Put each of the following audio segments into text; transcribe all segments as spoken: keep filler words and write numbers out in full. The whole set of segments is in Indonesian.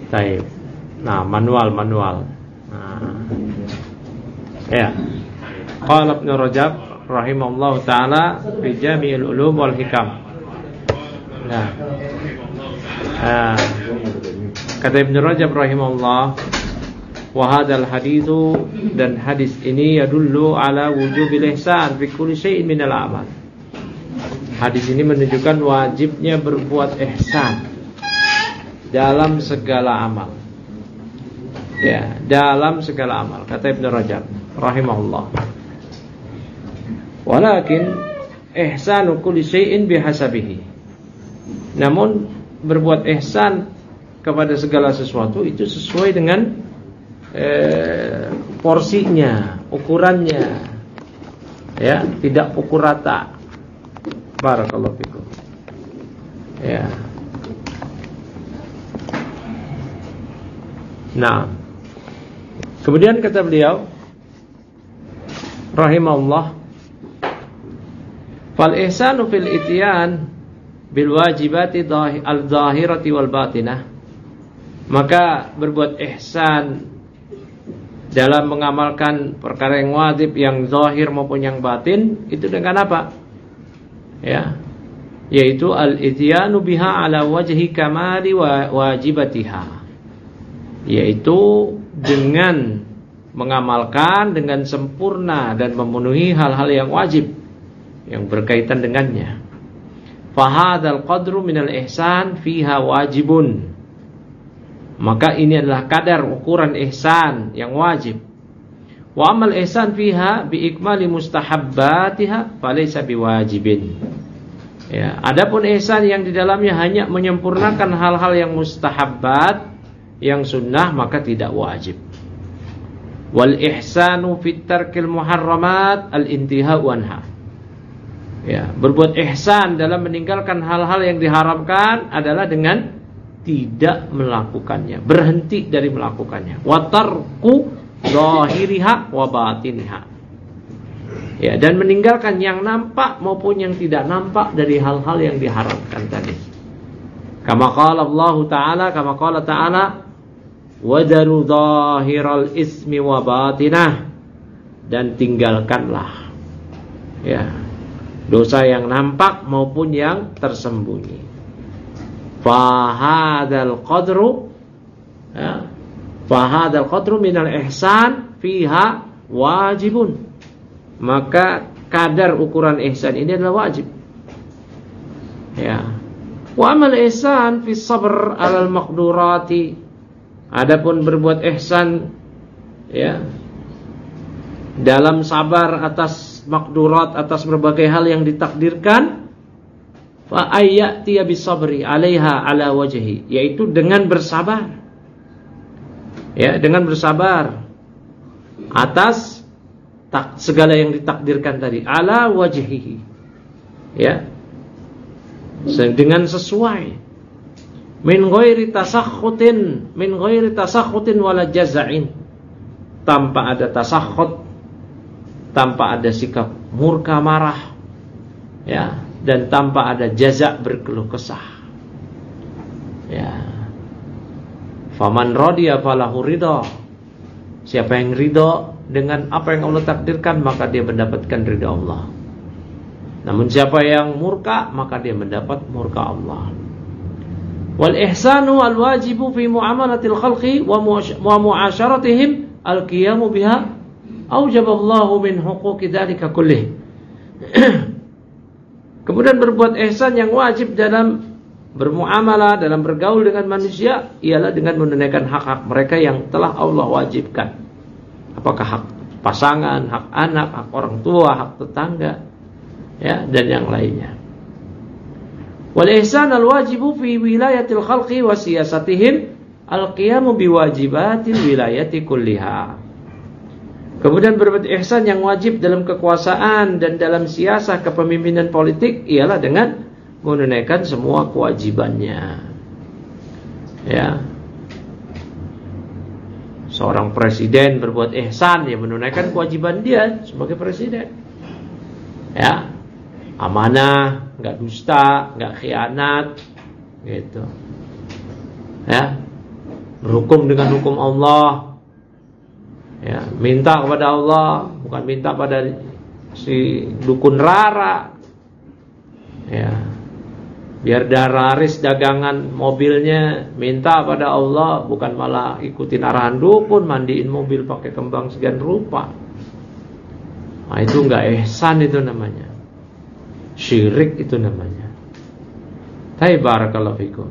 Baik. Nah, manual manual. Nah. Ya. Qala Ibnu Rajab rahimahullahu taala fi Jami'ul Ulum wal Hikam. Nah. Ah. Kata Ibnu Rajab rahimahullah, wa hadzal haditsu, dan hadis ini yadullu ala wujubil ihsan fi kulli syai'in minal a'mal. Hadis ini menunjukkan wajibnya berbuat ihsan dalam segala amal. Ya, dalam segala amal, kata Ibnu Rajab rahimahullah. Walakin ihsanu kulli syai'in bihasabihi. Namun berbuat ihsan kepada segala sesuatu itu sesuai dengan eh, porsinya, ukurannya. Ya, tidak pukul rata. Barakallahu fikum. Ya. Nah, kemudian kata beliau rahimahullah, fal ihsanu fil ityan bil wajibati al-zahirati wal batinah. Maka berbuat ihsan dalam mengamalkan perkara yang wajib, yang zahir maupun yang batin, itu dengan apa? Ya, yaitu al-ityanu biha ala wajhi kamali wa wajibatiha, yaitu dengan mengamalkan dengan sempurna dan memenuhi hal-hal yang wajib yang berkaitan dengannya. Fahadzal qadru minal ihsan fiha wajibun. Maka ini adalah kadar ukuran ihsan yang wajib. Wa amal ihsan fiha bi ikmali mustahabbatiha falaysa biwajibin. Ya, adapun ihsan yang di dalamnya hanya menyempurnakan hal-hal yang mustahabbat, yang sunnah, maka tidak wajib. Wal ihsanu fit tarkil muharramat al intihau anha. Ya, berbuat ihsan dalam meninggalkan hal-hal yang diharamkan adalah dengan tidak melakukannya, berhenti dari melakukannya. Wa tarku zahiriha wa batiniha. Ya, dan meninggalkan yang nampak maupun yang tidak nampak dari hal-hal yang diharamkan tadi. Kama qala Allah Ta'ala, kama qala Ta'ala, wadaru zahiral ismi wa batinah, dan tinggalkanlah ya dosa yang nampak maupun yang tersembunyi. Fahadal qadru ya, fahadal qadru minal ihsan fiha wajibun. Maka kadar ukuran ihsan ini adalah wajib. Ya. Wa amal ihsan fi sabr 'alal maqdurati. Adapun berbuat ihsan ya dalam sabar atas maqdurat, atas berbagai hal yang ditakdirkan, fa ayyati bisabri 'alaiha 'ala wajhi, yaitu dengan bersabar. Ya, dengan bersabar atas tak, segala yang ditakdirkan tadi, ala wajhihi, ya, dengan sesuai, min ghairi tasakhutin, min ghairi tasakhutin wala jaza'in, tanpa ada tasakhut, tanpa ada sikap murka marah, ya, dan tanpa ada jaza' berkeluh kesah, ya. Faman radiya falahu ridha. Siapa yang ridha dengan apa yang Allah takdirkan, maka dia mendapatkan ridha Allah. Namun siapa yang murka, maka dia mendapat murka Allah. Wal ihsanu al wajibu fi muamalatil khalqi wa mu'asyaratihim al qiyamu biha aujaballahu min huquqi dzalika kullih. Kemudian berbuat ihsan yang wajib dalam bermuamalah, dalam bergaul dengan manusia, ialah dengan menunaikan hak-hak mereka yang telah Allah wajibkan. Apakah hak pasangan, hak anak, hak orang tua, hak tetangga, ya, dan yang lainnya. Wal ihsan al wajibu fi wilayatil khalqi wa siyasatihim al qiyamu biwajibatil wilayati kulliha. Kemudian berbuat ihsan yang wajib dalam kekuasaan dan dalam siasah kepemimpinan politik ialah dengan menunaikan semua kewajibannya. Ya. Seorang presiden berbuat ihsan, ya menunaikan kewajiban dia sebagai presiden. Ya. Amanah, enggak dusta, enggak khianat, gitu. Ya. berhukum dengan hukum Allah. Ya, minta kepada Allah, bukan minta pada si dukun rara. Ya. Biar dah laris dagangan mobilnya, minta pada Allah, bukan malah ikutin arahan dukun, mandiin mobil pakai kembang sekian rupa. Nah, itu enggak ihsan, itu namanya syirik, itu namanya. Tapi barakallahu fikum.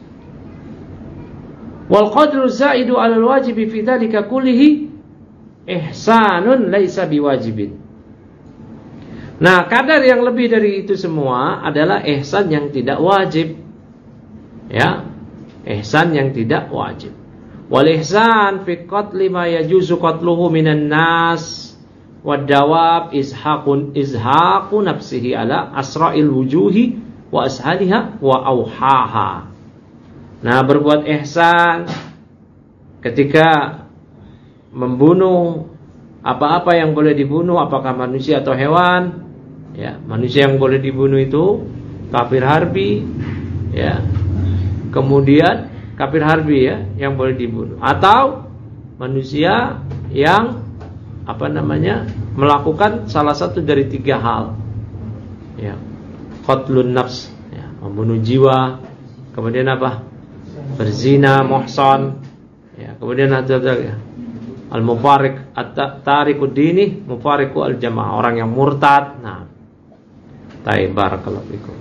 Wal qadru zaidu 'alal wajibi fi dzalika kullihi ihsanun laisa biwajibin. Nah, kadar yang lebih dari itu semua adalah ihsan yang tidak wajib. Ya, ihsan yang tidak wajib. Wal ihsan fi qatli ma yajuzu qatluhu minan nas wad dawab izhaqun izhaqu nafsihi ala asra'il wujuhi wa ashaliha wa auhaha. Nah, berbuat ihsan ketika membunuh apa-apa yang boleh dibunuh, apakah manusia atau hewan. Ya, manusia yang boleh dibunuh itu kafir harbi, ya. Kemudian kafir harbi, ya, yang boleh dibunuh, atau manusia yang apa namanya melakukan salah satu dari tiga hal. Ya, qatlun nafs, ya, membunuh jiwa. Kemudian apa? Berzina, muhsan. Ya, kemudian ada ya, al-mufariq at-tariqud dini, mufariqu al-jamaah, orang yang murtad. Nah, ta'i barakallahu fikum.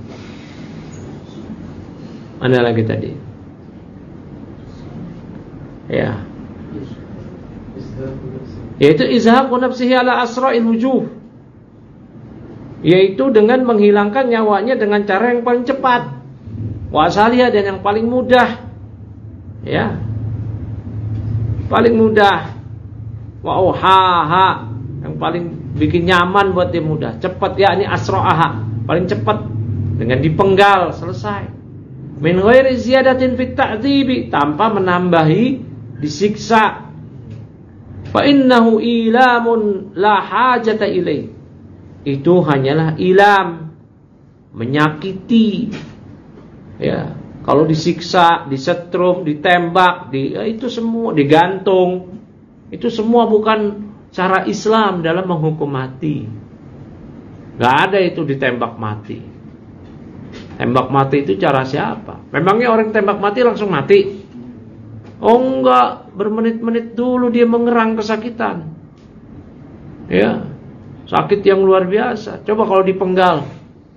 Mana lagi tadi? Ya. Yaitu izhaqu nafsihi ala asra'il wujuh. Yaitu dengan menghilangkan nyawanya dengan cara yang paling cepat. Wa asaliha, dan yang paling mudah. Ya. Paling mudah. Wa uhaha, yang paling bikin nyaman buat dia mudah, cepat, yakni asra'aha, paling cepat, dengan dipenggal, selesai. Min ghairi ziyadatin fit ta'dzibi, tanpa menambahi disiksa. Fa innahu ilamun la hajata ilaih, itu hanyalah ilam, menyakiti. Ya, kalau disiksa, disetrum, ditembak, di, ya, itu semua digantung, itu semua bukan cara Islam dalam menghukum mati. Gak ada itu ditembak mati. Tembak mati itu cara siapa? Memangnya orang tembak mati langsung mati? Oh enggak, bermenit-menit dulu dia mengerang kesakitan. Ya, sakit yang luar biasa. Coba kalau dipenggal,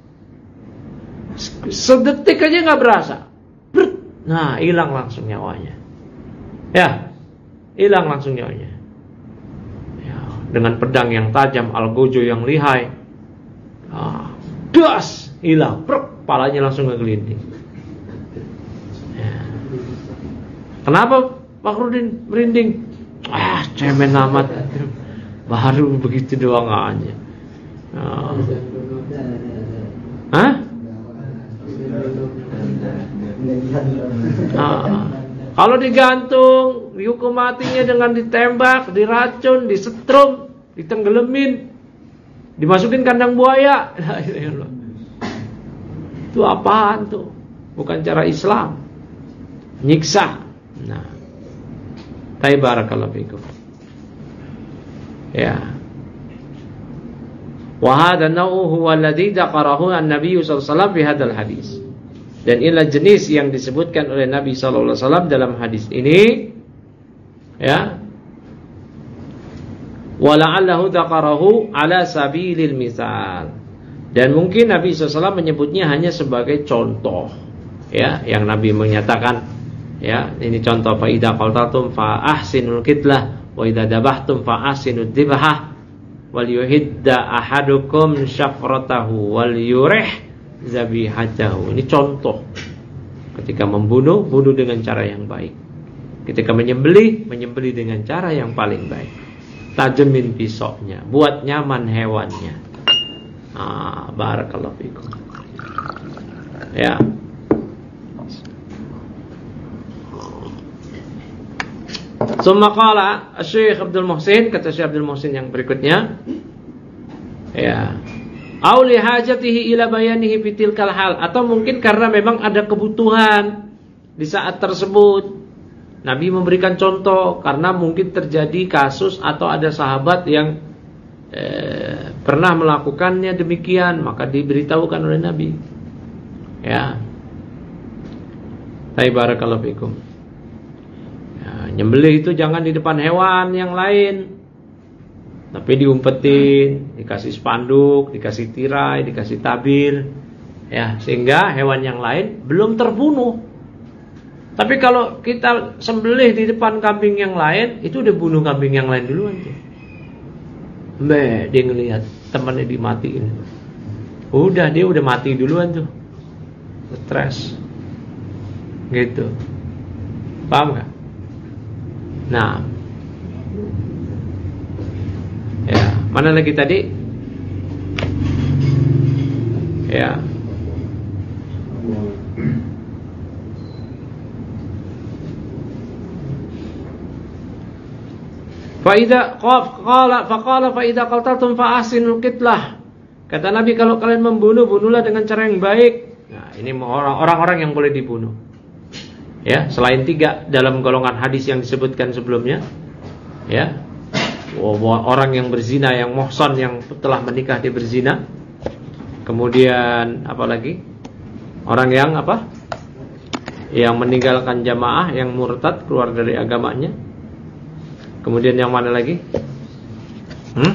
sedetik aja gak berasa. Nah, hilang langsung nyawanya. Ya, hilang langsung nyawanya. Ya, dengan pedang yang tajam, algojo yang lihai. Ah, das, hilang, prek, palanya langsung ngegelinding. Ya. Kenapa Pak Rudin merinding? Ah, cemen amat, baru begitu doang aja. Ah. Hah? Ah. Kalau digantung, dihukum matinya dengan ditembak, diracun, disetrum, ditenggelamin, dimasukin kandang buaya. Itu apaan tuh? Bukan cara Islam. Nyiksa. Nah, ta'i barakallahu fikum. Ya. Wa hadha an-naw'u huwa alladhi dzakarahu an-nabiy sallallahu alaihi wasallam fi hadzal hadis. Dan inilah jenis yang disebutkan oleh Nabi sallallahu alaihi wasallam dalam hadis ini. Ya. Wala'allahu dzakarahu ala sabilil misal. Dan mungkin Nabi sallallahu alaihi wasallam menyebutnya hanya sebagai contoh. Ya, yang Nabi menyatakan, ya, ini contoh, fa idza qaltatum fa ahsinul qitlah wa idza dabahtum fa ahsinud dzibhah wal yuhidda ahadukum syafratahu wal yurih zabihatahu. Ini contoh. Ketika membunuh, bunuh dengan cara yang baik. Ketika menyembelih, menyembelih dengan cara yang paling baik. Tajemin pisaunya, buat nyaman hewannya. Ah, barakallahu fikum. Ya. Summa qala Syekh Abdul Muhsin, kata Syekh Abdul Muhsin yang berikutnya, ya, au li hajatihi ila bayanihi fi tilkal hal, atau mungkin karena memang ada kebutuhan di saat tersebut. Nabi memberikan contoh karena mungkin terjadi kasus atau ada sahabat yang eh, pernah melakukannya demikian, maka diberitahukan oleh Nabi. Ya. Barakallahu fikum. Ya, nyembelih itu jangan di depan hewan yang lain, tapi diumpetin, dikasih spanduk, dikasih tirai, dikasih tabir, ya, sehingga hewan yang lain belum terbunuh. Tapi kalau kita sembelih di depan kambing yang lain, itu udah bunuh kambing yang lain duluan tuh. Mbak, dia ngelihat temannya dimatiin. Udah, dia udah mati duluan tuh. Stres. Gitu. Paham gak? Nah. Ya, mana lagi tadi? Ya. Faida qala faqala faida qaltatum fa ahsinul qitlah. Kata Nabi, kalau kalian membunuh, bunuhlah dengan cara yang baik. Nah, ini orang-orang yang boleh dibunuh. Ya, selain tiga dalam golongan hadis yang disebutkan sebelumnya. Ya. Orang yang berzina, yang muhsan, yang telah menikah dia berzina. Kemudian apa lagi? Orang yang apa? Yang meninggalkan jamaah, yang murtad, keluar dari agamanya. Kemudian yang mana lagi? Hmm?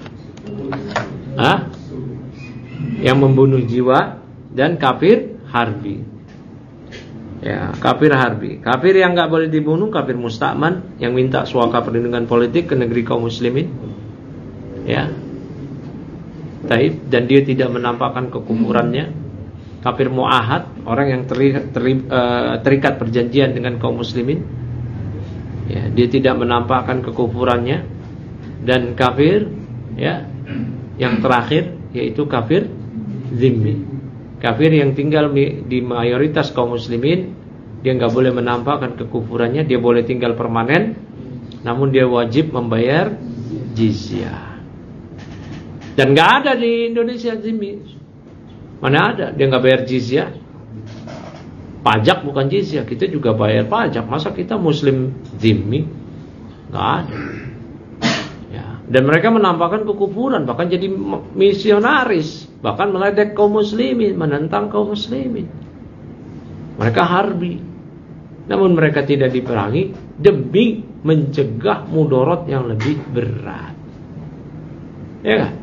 Hah? Yang membunuh jiwa dan kafir harbi. Ya, kafir harbi. Kafir yang enggak boleh dibunuh, kafir musta'man, yang minta suaka perlindungan politik ke negeri kaum muslimin. Ya. Taib, dan dia tidak menampakkan kekufurannya. Kafir mu'ahad, orang yang teri, teri, uh, terikat perjanjian dengan kaum muslimin. Ya, dia tidak menampakkan kekufurannya. Dan kafir, ya, yang terakhir yaitu kafir zimmi. Kafir yang tinggal di mayoritas kaum muslimin, dia enggak boleh menampakkan kekufurannya, dia boleh tinggal permanen, namun dia wajib membayar jizyah. Dan enggak ada di Indonesia zimmi. Mana ada? Dia enggak bayar jizyah. Pajak bukan jizyah, kita juga bayar pajak. Masa kita muslim zimmi? Enggak ada. Ya. Dan mereka menampakkan kekufuran, bahkan jadi misionaris, bahkan meledek kaum muslimin, menentang kaum muslimin. Mereka harbi. Namun mereka tidak diperangi demi mencegah mudarat yang lebih berat. Ya kan?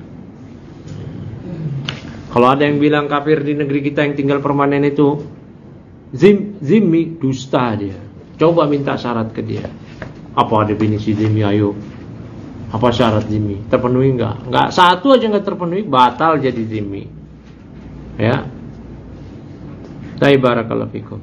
Kalau ada yang bilang kafir di negeri kita yang tinggal permanen itu Zim, zimmi, dusta dia. Coba minta syarat ke dia. Apa definisi zimmi, ayo. Apa syarat zimmi? Terpenuhi enggak? Enggak, satu aja enggak terpenuhi, batal jadi zimmi. Ya. Barakallahu fikum.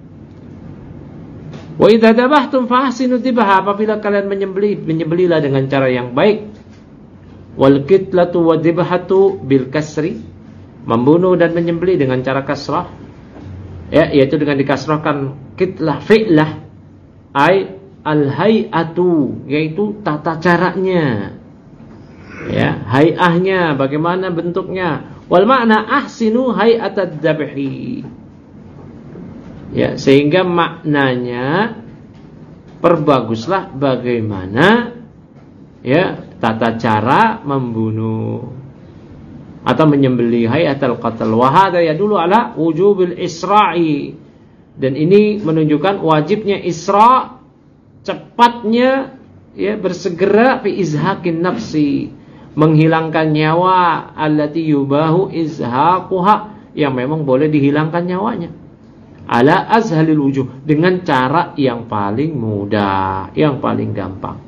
Wa idza dabahtum fahsinu dzibha, apabila kalian menyembelih, menyembelihlah dengan cara yang baik. Wal qitlatu wa dzibhatu bil kasri, membunuh dan menyembelih dengan cara kasrah. Ya, yaitu dengan dikasrahkan kitlah fi'lah, ay al-hay'atu, yaitu tata caranya. Ya, hay'ahnya, bagaimana bentuknya. Wal makna ahsinu hay'atad dzabhi. Ya, sehingga maknanya perbaguslah bagaimana ya tata cara membunuh atau menyembelih hayatul qatl. Wa hadza yadullu ala wujubil isra'i, dan ini menunjukkan wajibnya isra', cepatnya ya bersegera fi izhaqin nafsi, menghilangkan nyawa, allati yubahu izhaquha, yang memang boleh dihilangkan nyawanya, ala azhalil wujuh, dengan cara yang paling mudah, yang paling gampang.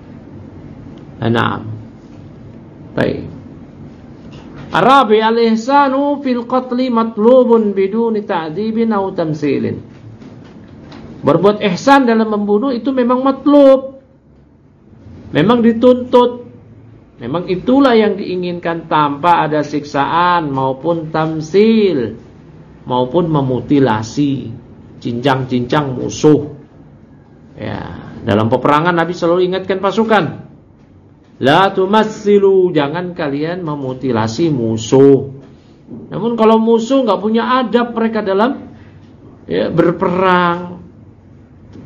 Naam. Baik. Arabi al-ihsanu fil qatli matlubun biduni ta'dibin aw tamsilin. Berbuat ihsan dalam membunuh itu memang matlub, memang dituntut, memang itulah yang diinginkan tanpa ada siksaan maupun tamsil, maupun memutilasi, cincang-cincang musuh. Ya, dalam peperangan Nabi selalu ingatkan pasukan, la tumassilu, jangan kalian memutilasi musuh. Namun kalau musuh enggak punya adab mereka dalam ya, berperang,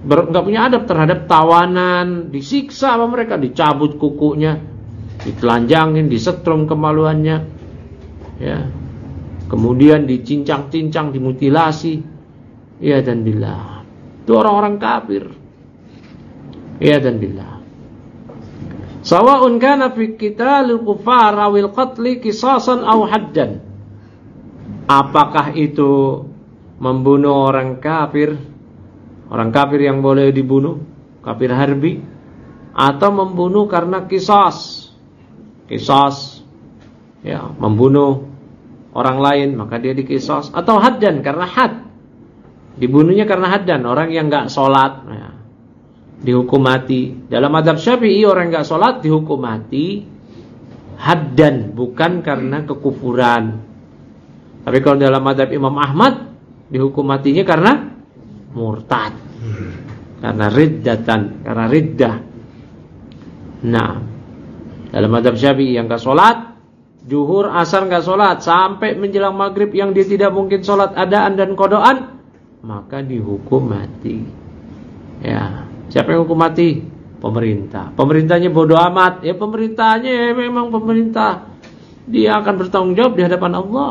nggak punya adab terhadap tawanan, disiksa sama mereka, dicabut kukunya, ditelanjangin, disetrum kemaluannya, ya, kemudian dicincang-cincang, dimutilasi, ya dan billah. Itu orang-orang kafir, ya dan billah. Sawa'un kana fi qitalil kufar awil qatli qisasan aw haddan. Apakah itu membunuh orang kafir, orang kafir yang boleh dibunuh, kafir harbi, atau membunuh karena qisas. Qisas, ya, membunuh orang lain maka dia diqisas, atau haddan karena had. Dibunuhnya karena haddan, orang yang enggak salat, ya, dihukum mati. Dalam mazhab Syafi'i orang enggak salat dihukum mati haddan, bukan karena kekufuran. Tapi kalau dalam mazhab Imam Ahmad dihukum matinya karena murtad, karena riddatan, karena riddah. Nah, dalam mazhab Syafi'i yang enggak salat, zuhur, asar enggak salat sampai menjelang maghrib yang dia tidak mungkin salat adaan dan qadaan, maka dihukum mati. Ya, siapa yang hukum mati? Pemerintah. Pemerintahnya bodoh amat. Ya pemerintahnya ya memang pemerintah. Dia akan bertanggung jawab di hadapan Allah.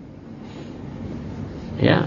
Ya.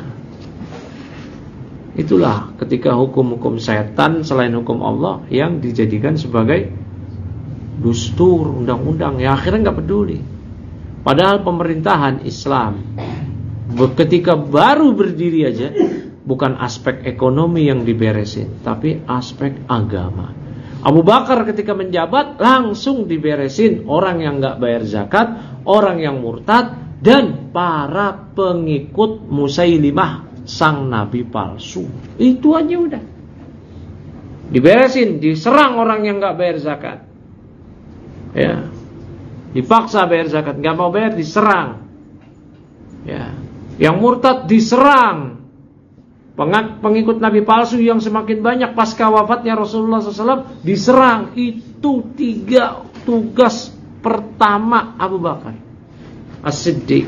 Itulah ketika hukum-hukum setan selain hukum Allah yang dijadikan sebagai dustur, undang-undang, ya akhirnya enggak peduli. Padahal pemerintahan Islam ketika baru berdiri aja, bukan aspek ekonomi yang diberesin, tapi aspek agama. Abu Bakar ketika menjabat langsung diberesin orang yang enggak bayar zakat, orang yang murtad, dan para pengikut Musailimah sang nabi palsu. Itu aja udah diberesin, diserang orang yang enggak bayar zakat, ya, dipaksa bayar zakat, enggak mau bayar diserang, ya, yang murtad diserang, pengikut nabi palsu yang semakin banyak pasca wafatnya Rasulullah shallallahu alaihi wasallam diserang. Itu tiga tugas pertama Abu Bakar As-Siddiq.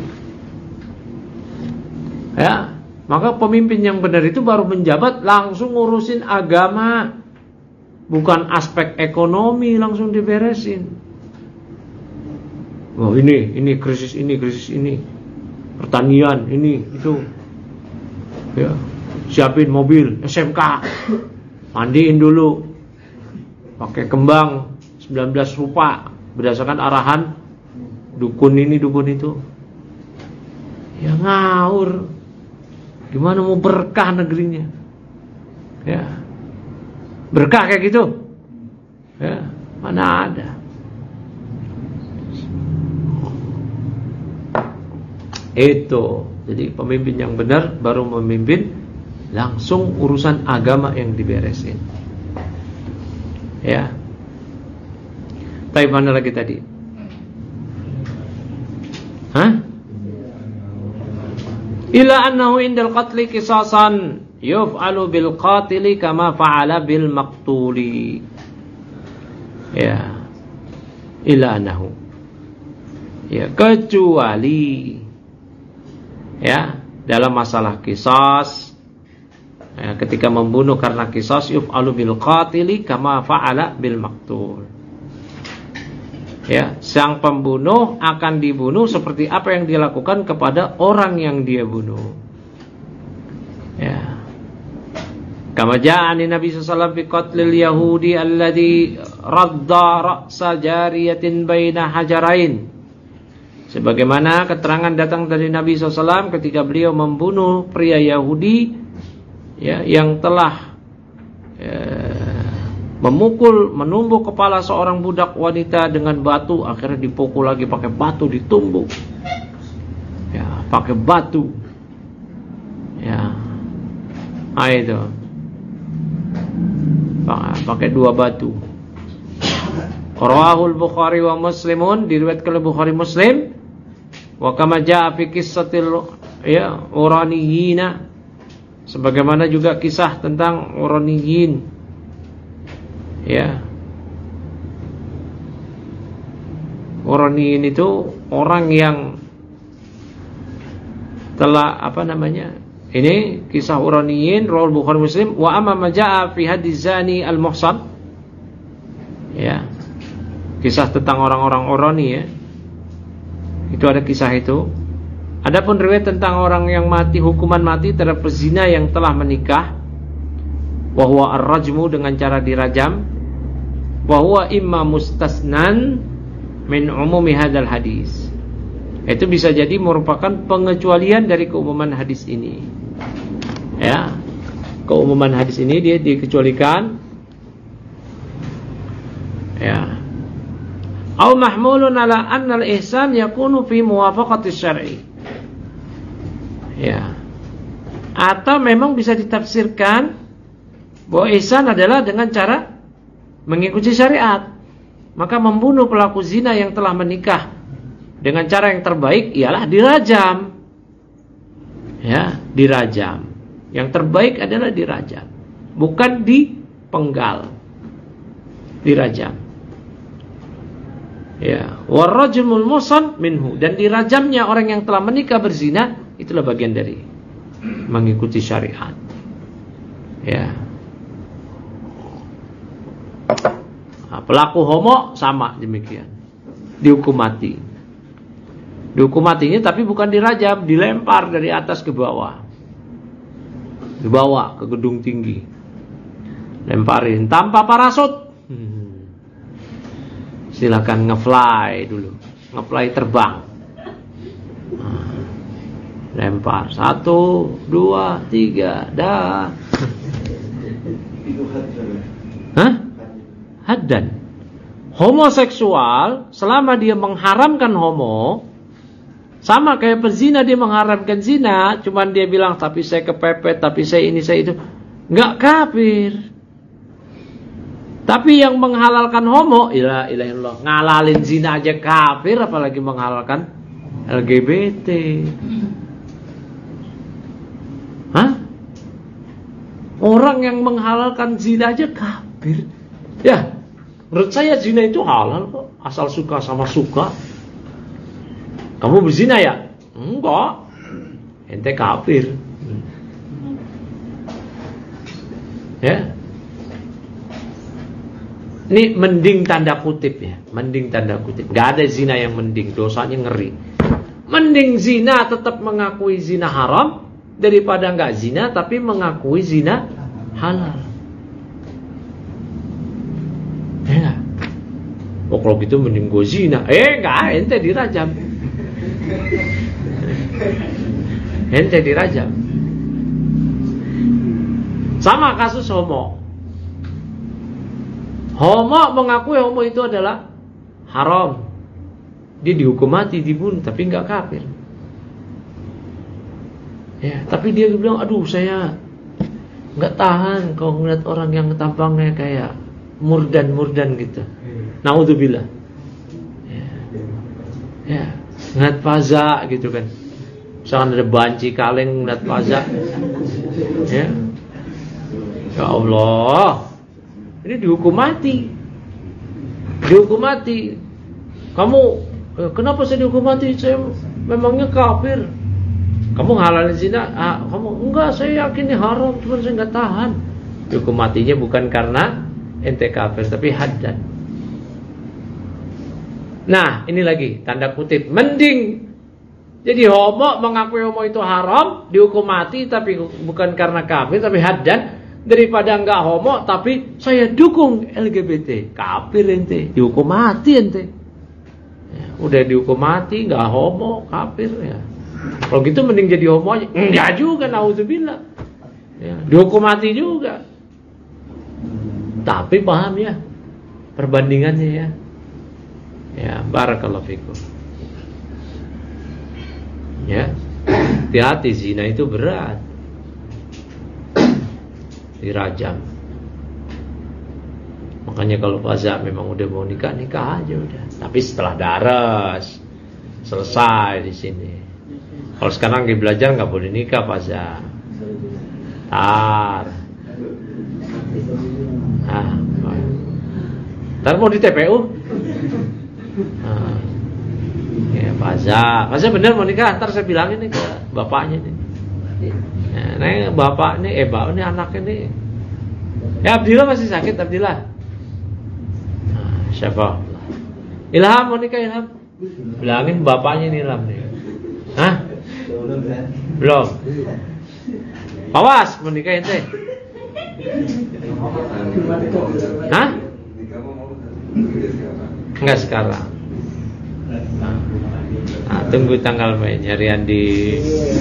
Ya, maka pemimpin yang benar itu baru menjabat langsung ngurusin agama, bukan aspek ekonomi langsung diberesin. Oh ini, ini krisis ini, krisis ini, pertanian ini, itu, ya, siapin mobil S M K, mandiin dulu, pakai kembang sembilan belas rupa berdasarkan arahan dukun ini dukun itu. Ya ngawur, gimana mau berkah negerinya? Ya, berkah kayak gitu? Ya, mana ada? Itu, jadi pemimpin yang benar baru memimpin langsung urusan agama yang diberesin. Ya. Tapi mana lagi tadi? Hah? Ila annahu indal qatli qisasan yuf'alu bil qatili kama fa'ala bil maqtuli. Ya. Ila annahu. Ya, kecuali ya, dalam masalah qisas, ya, ketika membunuh karena qisas yuf'alu bil qatili kama fa'ala bil maqtul. Ya, sang pembunuh akan dibunuh seperti apa yang dilakukan kepada orang yang dia bunuh. Ya. Kama ja'ani Nabi sallallahu alaihi wasallam fi qatlil yahudi alladhi radda ra'sa jariyatin baina hajarain. Sebagaimana keterangan datang dari Nabi sallallahu alaihi wasallam ketika beliau membunuh pria Yahudi, ya, yang telah ya, memukul, menumbuk kepala seorang budak wanita dengan batu. Akhirnya dipukul lagi pakai batu, ditumbuk, ya, pakai batu, ya, ah, itu pakai dua batu. Rawahul Bukhari wa Muslimun, diriwayatkan oleh Bukhari Muslim. Wa kama jaa fi qissatil ya uraniyina, sebagaimana juga kisah tentang uraniyin, ya. Uraniyin itu orang yang telah apa namanya? Ini kisah Uraniyin, rawal Bukhari Muslim. Wa amma ma jaa fi hadis zani al-muhsan. Ya. Kisah tentang orang-orang Urani ya. Itu ada kisah itu. Adapun riwayat tentang orang yang mati hukuman mati terhadap pezina yang telah menikah, wa huwa ar-rajmu dengan cara dirajam, wa huwa imma mustasnan min umumi hadzal hadis. Itu bisa jadi merupakan pengecualian dari keumuman hadis ini. Ya. Keumuman hadis ini dia dikecualikan. Ya. Au mahmulun ala anna al-ihsan yakunu fi muwafaqati syar'i. Ya. Atau memang bisa ditafsirkan bahwa ihsan adalah dengan cara mengikuti syariat. Maka membunuh pelaku zina yang telah menikah dengan cara yang terbaik ialah dirajam. Ya, dirajam. Yang terbaik adalah dirajam, bukan dipenggal. Dirajam. Ya, warajmul musan minhu, dan dirajamnya orang yang telah menikah berzina itulah bagian dari mengikuti syariat. Ya. Nah, pelaku homo sama demikian, dihukum mati. Dihukum matinya tapi bukan dirajam, dilempar dari atas ke bawah, dibawa ke gedung tinggi, lemparin tanpa parasut. Hmm. Silakan ngefly dulu, ngefly terbang. Nah, lempar satu, dua, tiga, dah. Hah? Haddan. Homoseksual selama dia mengharamkan homo, sama kayak pezina dia mengharamkan zina, cuman dia bilang tapi saya kepepet, tapi saya ini saya itu, enggak kafir. Tapi yang menghalalkan homo, ilah ilah ilah, ngalalin zina aja kafir, apalagi menghalalkan L G B T. Hah? Orang yang menghalalkan zina aja kafir. Ya, menurut saya zina itu halal kok, asal suka sama suka. Kamu berzina ya? Enggak. Ente kafir. Ya. Ini mending tanda kutip ya, mending tanda kutip. Gak ada zina yang mending, dosanya ngeri. Mending zina tetap mengakui zina haram daripada enggak zina tapi mengakui zina halal. Ya. Oh kalau gitu mending gue zina. Eh enggak, ente dirajam. Ente dirajam. Sama kasus homo. Homo mengakui homo itu adalah haram. Dia dihukum mati, dibunuh, tapi enggak kafir. Ya, tapi dia bilang, aduh saya enggak tahan kalau ngeliat orang yang tampangnya kayak murdan-murdan gitu. Naudzubillah. Ya. Ya, ngeliat paza gitu kan. Misalkan ada banci kaleng ngeliat paza. Ya. Ya Allah. Ini dihukum mati. Dihukum mati. Kamu eh, kenapa saya dihukum mati? Saya memangnya kafir. Kamu halalin zina? Ah, kamu enggak, saya yakin ini haram, cuma saya enggak tahan. Dihukum matinya bukan karena ente kafir, tapi haddan. Nah, ini lagi tanda kutip, mending. Jadi homo mengakui homo itu haram, dihukum mati tapi bukan karena kafir, tapi haddan, daripada enggak homo tapi saya dukung L G B T. Kafir ente, dihukum mati ente. Ya, udah dihukum mati, enggak homo, kafir ya. Kalau gitu mending jadi homo aja. Enggak juga, naudzubillah. Ya, dihukum mati juga. Tapi paham ya perbandingannya ya. Ya, barakallahu fikum. Ya. Hati-hati, zina itu berat. Dirajam. Makanya kalau faza memang udah mau nikah, nikah aja udah. Tapi setelah daras selesai di sini. Kalau sekarang lagi belajar nggak boleh nikah faza. Tar. Ah. Tar mau di T P U? Ah. Ya faza, faza bener mau nikah. Ntar saya bilangin nih ke bapaknya nih. Nah, bapak nih, eh bapak nih anak ini. Ya Abdillah masih sakit Abdillah. Nah, siapa? Ilham mau nikah Ilham? Bilangin bapaknya nih Ilham nih. Hah? Belum. Awas mau nikah ente. Hah? Enggak sekarang. Nah, nah, tunggu tanggal mainnya Riyandi.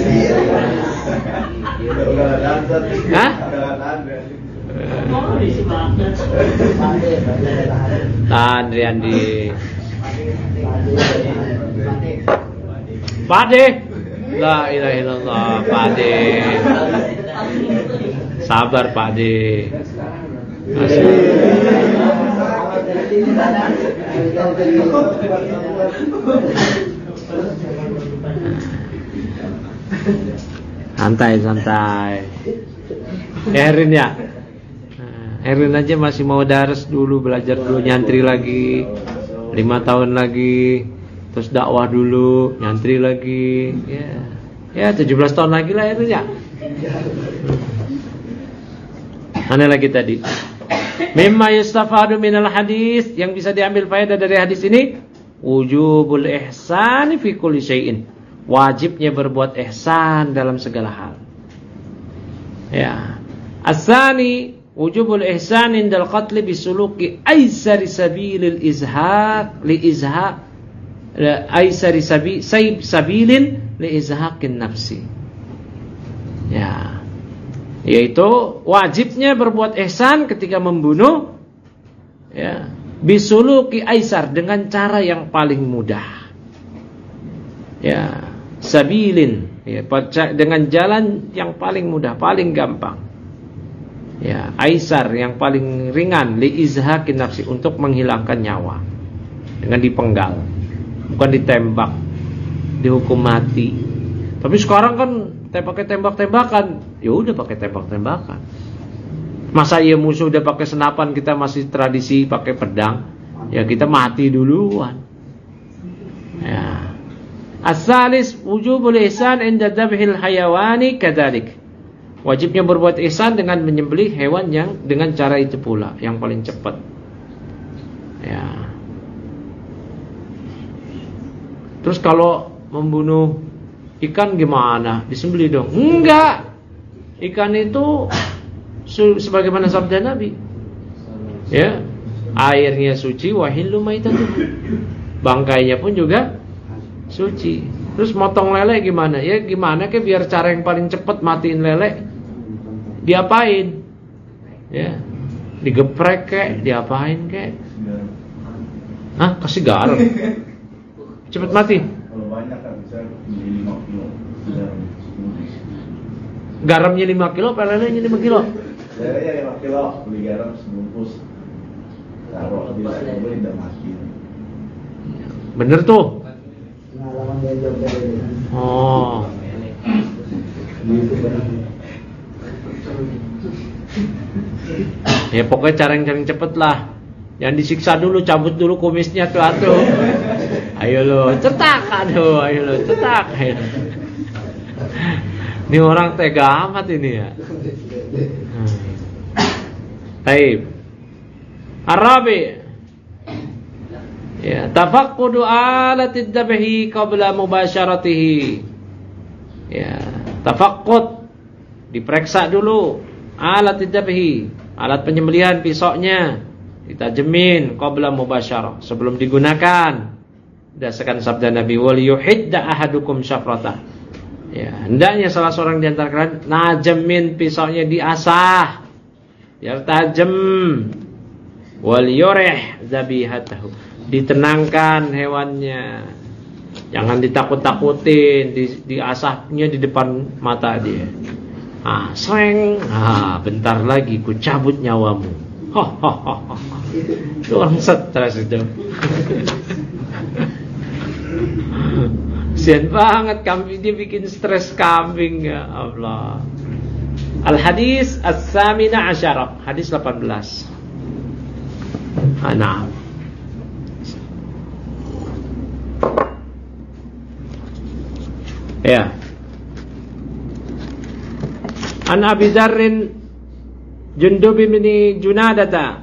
Hah? Tahan Riyandi. Pade. La ilaha illallah, Pade. Sabar Pade. Santai santai. Erin ya. Erin aja masih mau daras dulu, belajar dulu, nyantri lagi lima tahun lagi, terus dakwah dulu, nyantri lagi. Ya, ya tujuh belas tahun lagi lah Erin ya. Mana lagi tadi? Mimma yustafadu minal hadis, yang bisa diambil faedah dari hadis ini, wujubul ihsan fi kulli syai'in. Wajibnya berbuat ihsan dalam segala hal. Ya. Asani wujubul ihsan indal qatl bisuluki aisari sabilil izhaq li izhaq aisari sabi sayb sabilin li izhaqin nafsi. Ya. Yaitu wajibnya berbuat ihsan ketika membunuh, ya, bisuluki aisar, dengan cara yang paling mudah, ya, sabilin, ya, dengan jalan yang paling mudah, paling gampang, ya, aisar yang paling ringan, li izhaqin nafsi, untuk menghilangkan nyawa, dengan dipenggal, bukan ditembak, dihukum mati. Tapi sekarang kan pakai tembak-tembakan, ya udah pakai tembak-tembakan. Masa iya musuh udah pakai senapan, kita masih tradisi pakai pedang, ya kita mati duluan. Ya. As-salis wujubul ihsan inda dzabhil hayawani kadzalik. Wajibnya berbuat ihsan dengan menyembelih hewan yang dengan cara itu pula, yang paling cepat. Ya. Terus kalau membunuh ikan gimana? Disembelih dong? Enggak. Ikan itu sebagaimana sabda Nabi, ya, airnya suci, wahillu maitatu, bangkainya pun juga suci. Terus motong lele gimana? Ya gimana ke biar cara yang paling cepat matiin lele, diapain? Ya, digeprek kek, diapain kek? Hah? Kasih garam, cepet mati. Kalau banyak kan bisa lima kilo garam. Garamnya lima kilo, lelenya lima kilo. Lelenya lima kilo, beli garam sebungkus. Taruh di dalam udah mati. Bener tuh. Oh. Ya pokoknya cara yang paling cepet lah. Jangan disiksa dulu, cabut dulu kumisnya tuh atuh. Ayo lo, cetak, aduh, ayo lo, cetak. Ayo. Ini orang tega amat ini ya. Hmm. Taib. Arabi. Ya, tafaqqudu alatid dabhi qabla mubasyaratihi. Ya, tafaqqud, diperiksa dulu alatid dabhi, alat penyembelihan pisaunya, ditajemin qabla mubasyarah, sebelum digunakan. Berdasarkan sabda Nabi, wal yuhidda ahadukum syafratah. Ya, hendaknya salah seorang di antara kalian najemin pisaunya, diasah biar tajam. Wal yurih dzabihatahu, ditenangkan hewannya. Jangan ditakut-takutin, di, diasahnya di depan mata dia. Ah, sreng. Ah, bentar lagi ku cabut nyawamu. Ho ho ho. Itu orang stres itu. Sian banget kambing, dia bikin stres kambing, ya Allah. Al-hadis as-samina asyara, hadis delapan belas. Nah. Ya. An Abi Dzarrin Jundub bin Junadata,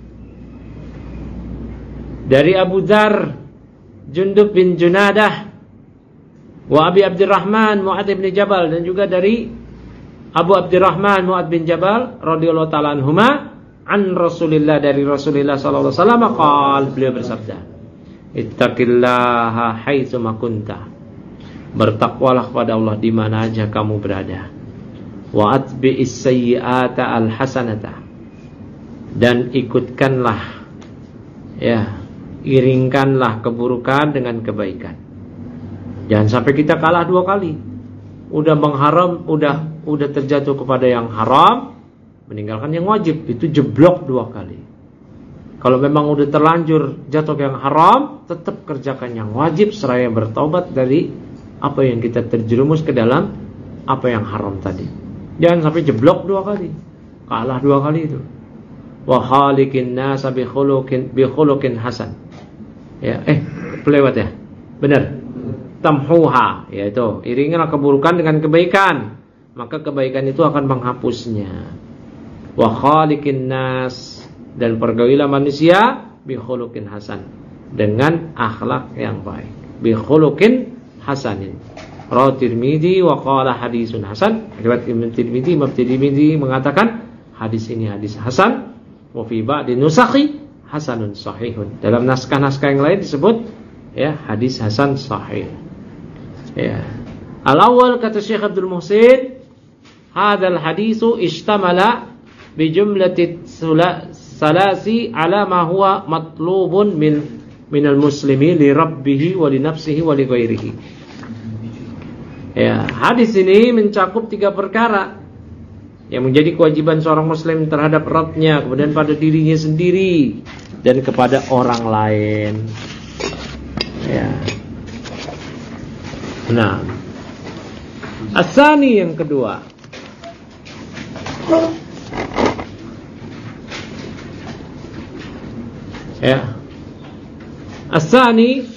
dari Abu Dzar Jundub bin Junadah, wa Abi Abdurrahman Mu'adz bin Jabal, dan juga dari Abu Abdurrahman Mu'adz bin Jabal radhiyallahu ta'ala anhuma, an Rasulillah, dari Rasulullah sallallahu alaihi wasallam, qaal, beliau bersabda, ittaqillaha haitsu ma kunta, bertakwalah kepada Allah di mana aja kamu berada, wa atbi'is sayyi'ata al hasanata, dan ikutkanlah, ya, iringkanlah keburukan dengan kebaikan. Jangan sampai kita kalah dua kali. Udah mengharam, udah udah terjatuh kepada yang haram, meninggalkan yang wajib, itu jeblok dua kali. Kalau memang udah terlanjur jatuh ke yang haram, tetap kerjakan yang wajib seraya bertaubat dari apa yang kita terjerumus ke dalam apa yang haram tadi. Jangan sampai jeblok dua kali, kalah dua kali itu. Wa khaliqin nasa bi khuluqin bi khuluqin hasan. Ya, eh, pelewat ya. Benar. Tamhuha, yaitu iringilah keburukan dengan kebaikan, maka kebaikan itu akan menghapusnya. Wa khaliqin nas, dan pergaulilah manusia bi khuluqin hasan, dengan akhlak yang baik. Bi khuluqin hasanin. Rawi Tirmidzi wa qala hadisun hasan. Riwayat Imam Tirmidzi, Imam Tirmidzi mengatakan hadis ini hadis hasan. Wa fi ba'di nusakhi hasanun sahihun. Dalam naskah-naskah yang lain disebut, ya, hadis hasan sahih. Ya. Al-awwal, kata Syekh Abdul Muhsin, hadzal hadisu ishtamala bi jumlati salasi ala ma huwa matlubun min minal muslimi li rabbih wa li nafsihi wa li ghairihi. Ya, hadis ini mencakup tiga perkara yang menjadi kewajiban seorang muslim terhadap Rabbnya, kemudian pada dirinya sendiri dan kepada orang lain. Ya. Nah, As-sani, yang kedua, ya, As-sani,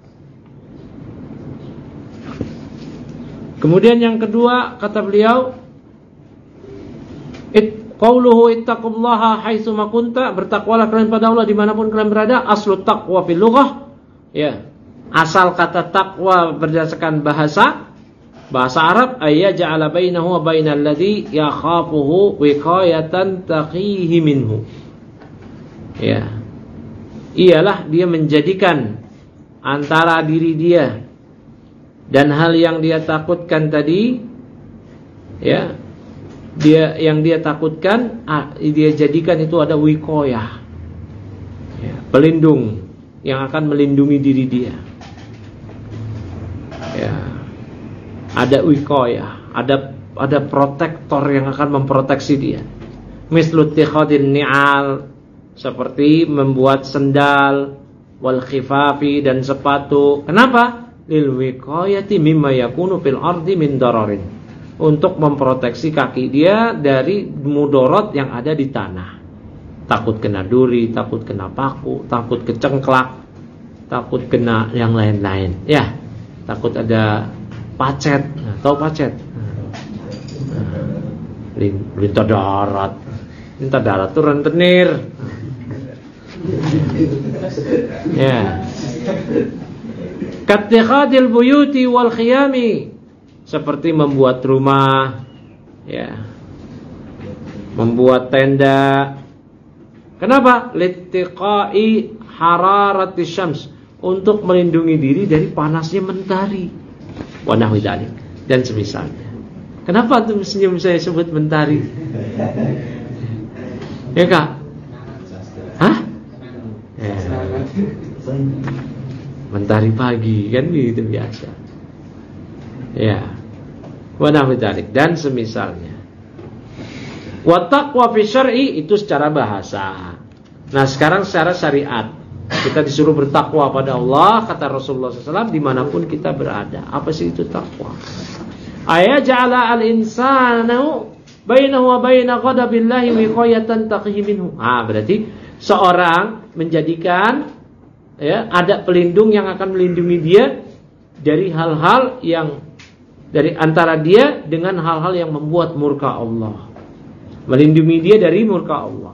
kemudian yang kedua kata beliau, It, qauluhu ittaqullaha haitsu ma kunta, bertakwalah kalian pada Allah dimanapun kalian berada. Aslu taqwa fil lughah, ya, asal kata takwa berdasarkan bahasa bahasa Arab, ayya ja'ala bainahu wa bainal ladzi yakhafuhu wiqayatan taqihi minhu, ya, ialah dia menjadikan antara diri dia dan hal yang dia takutkan tadi, ya, dia yang dia takutkan, ah, dia jadikan itu ada wiqayah, ya, pelindung yang akan melindungi diri dia. Ya, ada wiqayah, ada ada protektor yang akan memproteksi dia. Mislu ittikhadin ni'al, seperti membuat sendal, wal khifafi, dan sepatu. Kenapa? Lil wiqayati mimma yakunu fil ardi min dararin, untuk memproteksi kaki dia dari mudarat yang ada di tanah. Takut kena duri, takut kena paku, takut kecengklak, takut kena yang lain-lain. Ya, takut ada pacet. Nah, tahu pacet? Lintah darat. Lintah darat itu rentenir. Ya. Kattikhadil buyuti wal khiyami, seperti membuat rumah, ya, membuat tenda. Kenapa? Littiqai hararati syams, untuk melindungi diri dari panasnya mentari. Wa nahwi dzalik, dan semisalnya. Kenapa antum senyum saya sebut mentari? Ya, Kak? Hah? Ya. Mentari pagi kan itu biasa. Ya. Wa nahwi dzalik, dan semisalnya. Wa taqwa fi syar'i, itu secara bahasa. Nah, sekarang secara syariat, kita disuruh bertakwa pada Allah, kata Rasulullah shallallahu alaihi wasallam, dimanapun kita berada. Apa sih itu takwa? Aya ja'ala al-insanu bainahu wa baina ghadabillahi wiqayatan taqihi minhu. Ah, berarti seorang menjadikan, ya, ada pelindung yang akan melindungi dia dari hal-hal yang dari antara dia dengan hal-hal yang membuat murka Allah. Melindungi dia dari murka Allah.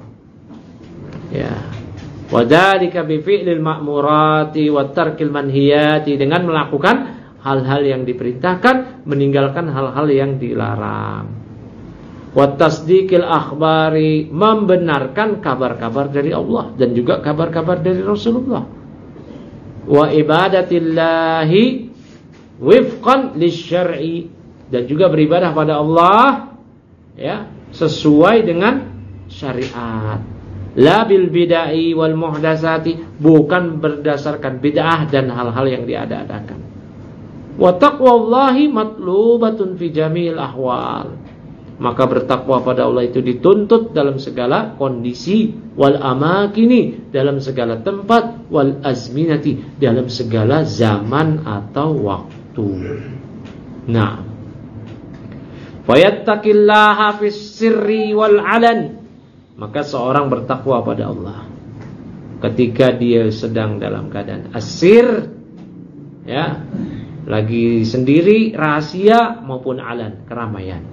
Ya. Wa dzalika bi fi'lil ma'murati wa tarkil manhiyati, dengan melakukan hal-hal yang diperintahkan, meninggalkan hal-hal yang dilarang. Wa tasdiqil akhbari, membenarkan kabar-kabar dari Allah dan juga kabar-kabar dari Rasulullah. Wa ibadatillahi wifqan lisyar'i, dan juga beribadah pada Allah ya sesuai dengan syariat. La bil bid'ah wal muhdatsati, bukan berdasarkan bid'ah dan hal-hal yang diada-adakan. Wa taqwallahi matlubatun fi jami'il ahwal, maka bertakwa pada Allah itu dituntut dalam segala kondisi, wal amakini, dalam segala tempat, wal azminati, dalam segala zaman atau waktu. Nah, fayattaqillaha fis sirri wal alan, maka seorang bertakwa pada Allah ketika dia sedang dalam keadaan asir, ya, lagi sendiri, rahasia, maupun alan, keramaian.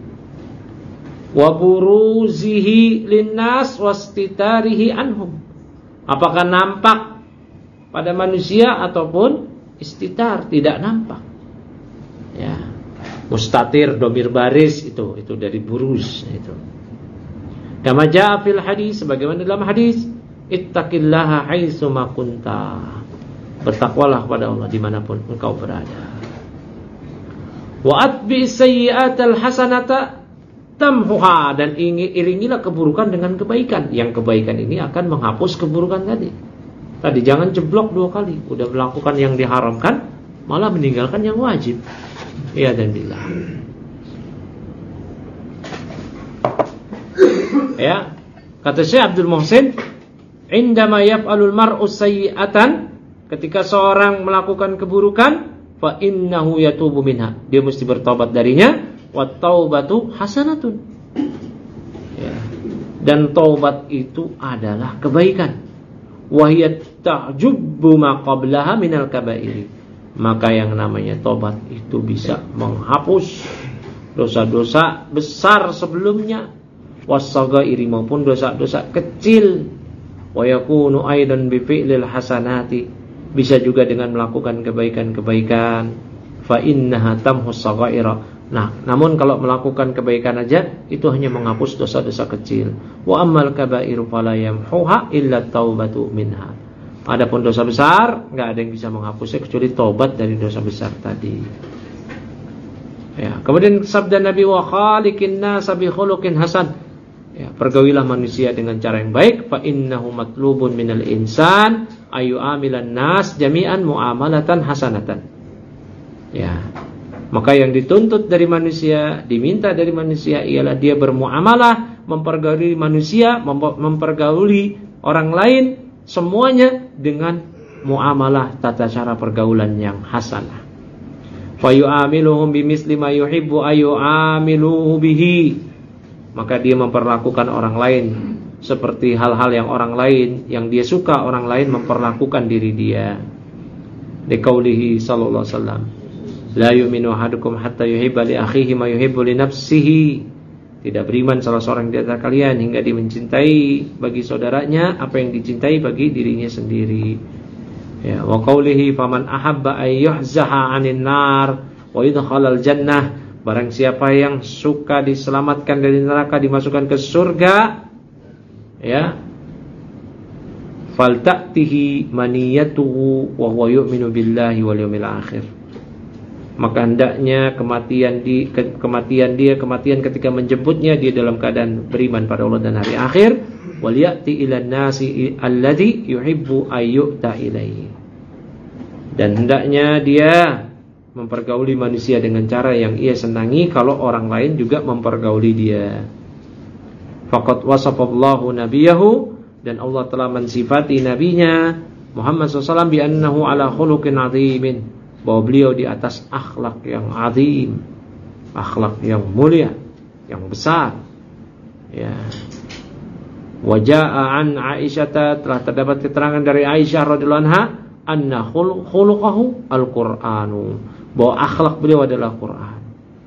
Wa buruzihi linnas wastitarihi anhum, apakah nampak pada manusia ataupun istitar, tidak nampak. Ya, mustatir, domir baris, itu itu dari buruz itu. Kama jaa fil hadis, sebagaimana dalam hadis, ittaqillaha haitsu ma kunta, bertakwalah kepada Allah dimanapun engkau berada. Wa atbi sayyi'atal hasanata tamhuha, dan iringilah keburukan dengan kebaikan. Yang kebaikan ini akan menghapus keburukan tadi. Tadi jangan jeblok dua kali, udah melakukan yang diharamkan malah meninggalkan yang wajib. Ya dan billah. Ya, kata Syekh Abdul Muhsin, indama yaf'alul mar'u sayyi'atan, ketika seorang melakukan keburukan, fa innahu yatubu minha, dia mesti bertobat darinya. Wa taubatu hasanatun, ya, dan taubat itu adalah kebaikan. Wa hiya ta'jubbu ma qablaha minal kaba'iri, maka yang namanya taubat itu bisa menghapus dosa-dosa besar sebelumnya, was-saghairi, maupun dosa-dosa kecil. Wa yakunu aidan bi fi'lil hasanati, bisa juga dengan melakukan kebaikan-kebaikan. Fa innaha tamhus saghaira, nah, namun kalau melakukan kebaikan aja itu hanya menghapus dosa-dosa kecil. Wa ammal kabairu fala yamhuha illa taubatu minha, adapun dosa besar enggak ada yang bisa menghapusnya kecuali taubat dari dosa besar tadi. Ya, kemudian sabda Nabi, wa khaliqin nasa bi khuluqin hasan, ya, pergaulilah manusia dengan cara yang baik. Fa innahu matlubun minal insan ayu amilan nas jami'an muamalatan hasanatan. Ya, maka yang dituntut dari manusia, diminta dari manusia ialah dia bermuamalah, mempergauli manusia, mempergauli orang lain, semuanya dengan muamalah, tata cara pergaulan yang hasanah. Fa yu'amiluhum bimisli ma yuhibbu ayu'amiluhu bihi, maka dia memperlakukan orang lain seperti hal-hal yang orang lain yang dia suka orang lain memperlakukan diri dia. Liqaulihi sallallahu alaihi wasallam, la yu'minu ahadukum hatta yuhibba li akhihi ma yuhibbu li nafsihi, tidak beriman salah seorang di antara kalian hingga dia mencintai bagi saudaranya apa yang dicintai bagi dirinya sendiri. Ya, wa qaulihi faman ahabba ay yuhzaha 'anil nar wa yudkhalal jannah, barang siapa yang suka diselamatkan dari neraka, dimasukkan ke surga, ya, falta'tihi maniyatuhu wa huwa yu'minu billahi wal yawmil akhir, maka hendaknya kematian di ke, kematian dia kematian ketika menjemputnya dia dalam keadaan beriman pada Allah dan hari akhir. Wal ya'ti ilan nasi alladhi yuhibbu ayyu'ta ilaihi, dan hendaknya dia mempergauli manusia dengan cara yang ia senangi kalau orang lain juga mempergauli dia. Faqad wasafallahu nabiyahu, dan Allah telah mensifati nabinya Muhammad sallallahu alaihi wasallam bi annahu ala khuluqin azimin, bahwa beliau di atas akhlak yang azim, akhlak yang mulia, yang besar. Ya. Waja'a an Aisyah, telah terdapat keterangan dari Aisyah radhiyallahu anha, anna khuluquhu al-Qur'anu, bahwa akhlak beliau adalah Quran.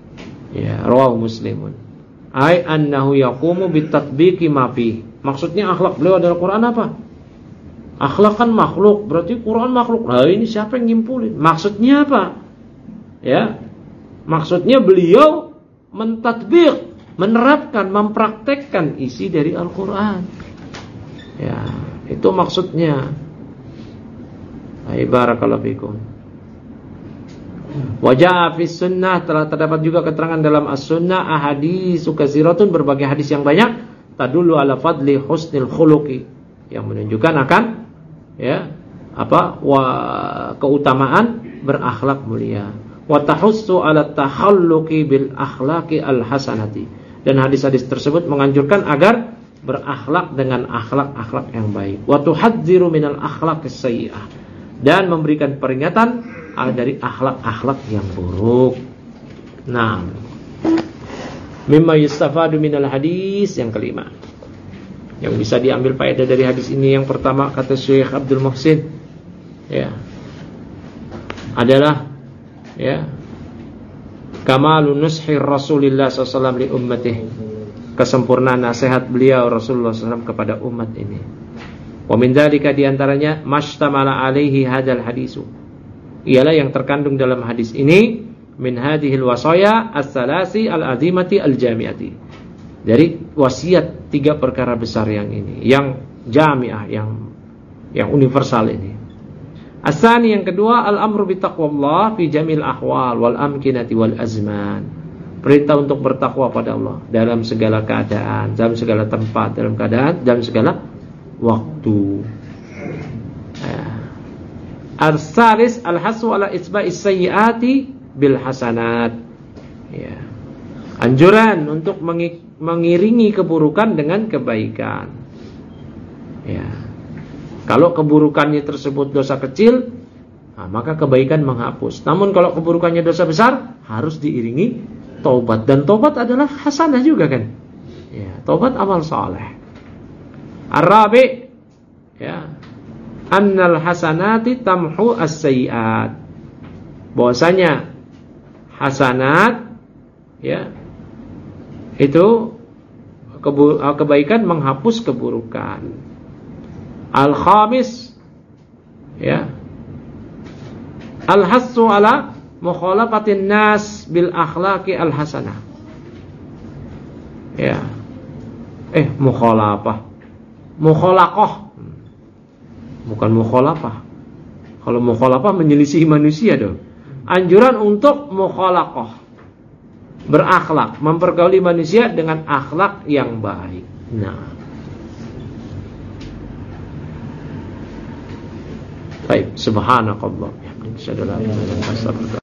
Ya, rawahu Muslimun. Ai annahu yaqumu bitatbiqi ma fi. Maksudnya akhlak beliau adalah Quran apa? Akhlak kan makhluk, berarti Quran makhluk. Nah, ini siapa yang nyimpulin? Maksudnya apa? Ya. Maksudnya beliau mentatbiq, menerapkan, mempraktekkan isi dari Al-Qur'an. Ya, itu maksudnya. Barakallahu fikum. Wajah fi sunnah, telah terdapat juga keterangan dalam as-sunnah ahaditsu katsiratun, berbagai hadis yang banyak, tadullu ala fadli husnil khuluqi, yang menunjukkan akan ya apa wa keutamaan berakhlak mulia, wa tahussu ala takhalluqi bil akhlaqi al hasanati, dan hadis-hadis tersebut menganjurkan agar berakhlak dengan akhlak-akhlak yang baik, wa tuhadziru minal akhlaqis sayyi'ah, dan memberikan peringatan dari akhlak-akhlak yang buruk. Nah, mimma yustafadu minal hadis, yang kelima yang bisa diambil faedah dari hadis ini, yang pertama kata Syekh Abdul Muhsin ya adalah ya kamalun nushi Rasulillah sallallahu alaihi wasallam li ummatihi, kesempurnaan nasihat beliau Rasulullah sallallahu alaihi wasallam kepada umat ini. Wa min dzalika, diantaranya mashtamala alaihi hadzal hadisu, ialah yang terkandung dalam hadis ini, min hadhil wasaya as-salasi al-azimati al-jami'ati, dari wasiat tiga perkara besar yang ini, yang jami'ah, yang yang universal ini. As-sani, yang kedua, al-amru bi taqwallah fi jamil ahwal wal amkinati wal azman, perintah untuk bertakwa pada Allah dalam segala keadaan, dalam segala tempat, dalam keadaan, dalam segala waktu. Al-salis al-hasu ala isba'is sayyiati bil hasanat. Ya. Anjuran untuk mengiringi keburukan dengan kebaikan. Ya. Kalau keburukannya tersebut dosa kecil, nah, maka kebaikan menghapus. Namun kalau keburukannya dosa besar, harus diiringi taubat, dan taubat adalah hasanah juga kan. Ya, taubat amal saleh. Ar-rabi, ya, annal hasanati tamhu as-sayyi'at, bahwasanya hasanat ya itu kebaikan menghapus keburukan. Al-khamis ya al-hassu ala mukhalafatin nas bil akhlaqi al-hasanah. Ya. Eh mukhalafah. Mukhalaqah, bukan mukhalafah. Kalau mukhalafah menyelisihi manusia dong. Anjuran untuk mukhalaqah, berakhlak, mempergauli manusia dengan akhlak yang baik. Nah, baik, subhanakallah.